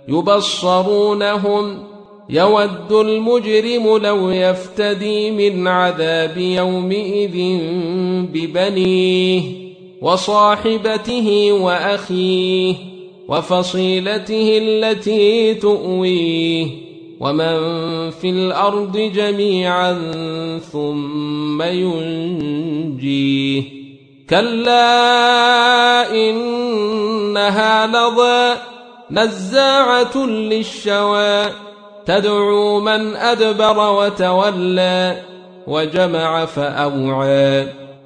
يبصرونهم يود المجرم لو يفتدي من عذاب يومئذ ببنيه وصاحبته وأخيه وفصيلته التي تؤويه ومن في الأرض جميعا ثم ينجيه كلا إنها لظى نزاعة للشوى تدعو من أدبر وتولى وجمع فأوعى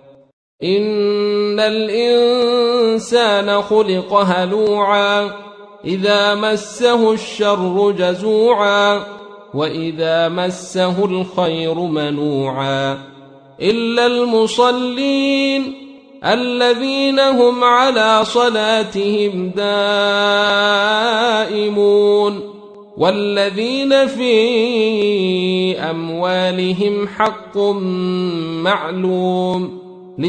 إن الإنسان خلق هلوعا إذا مسه الشر جزوعا وإذا مسه الخير منوعا إلا المصلين الذين هم على صلاتهم دائمون والذين في أموالهم حق معلوم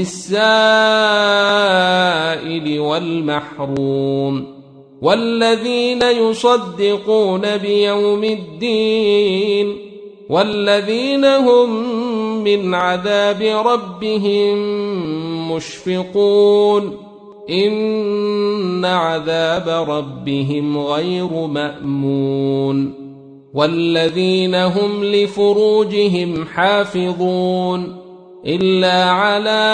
للسائل والمحروم والذين يصدقون بيوم الدين والذين هم من عذاب ربهم مشفقون إن عذاب ربهم غير مأمون والذين هم لفروجهم حافظون إلا على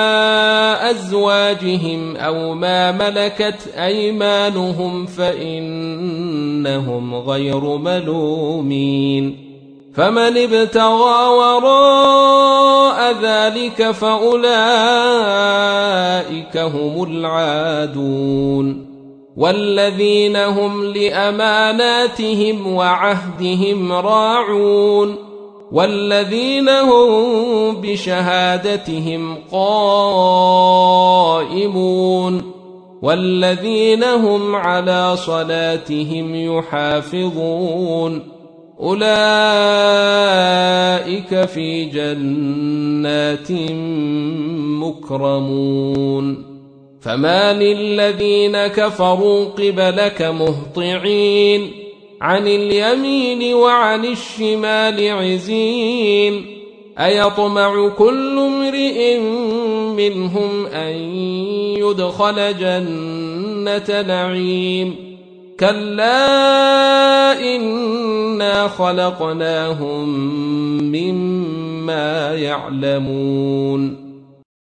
أزواجهم أو ما ملكت أيمانهم فإنهم غير ملومين فمن ابتغى وراء ذلك فأولئك هم العادون والذين هم لأماناتهم وعهدهم راعون والذين هم بشهادتهم قائمون والذين هم على صلاتهم يحافظون أولئك في جنات مكرمون فما للذين كفروا قبلك مهطعين عن اليمين وعن الشمال عزين أيطمع كل امرئ منهم أن يدخل جنة نعيم كلا إنا خلقناهم مما يعلمون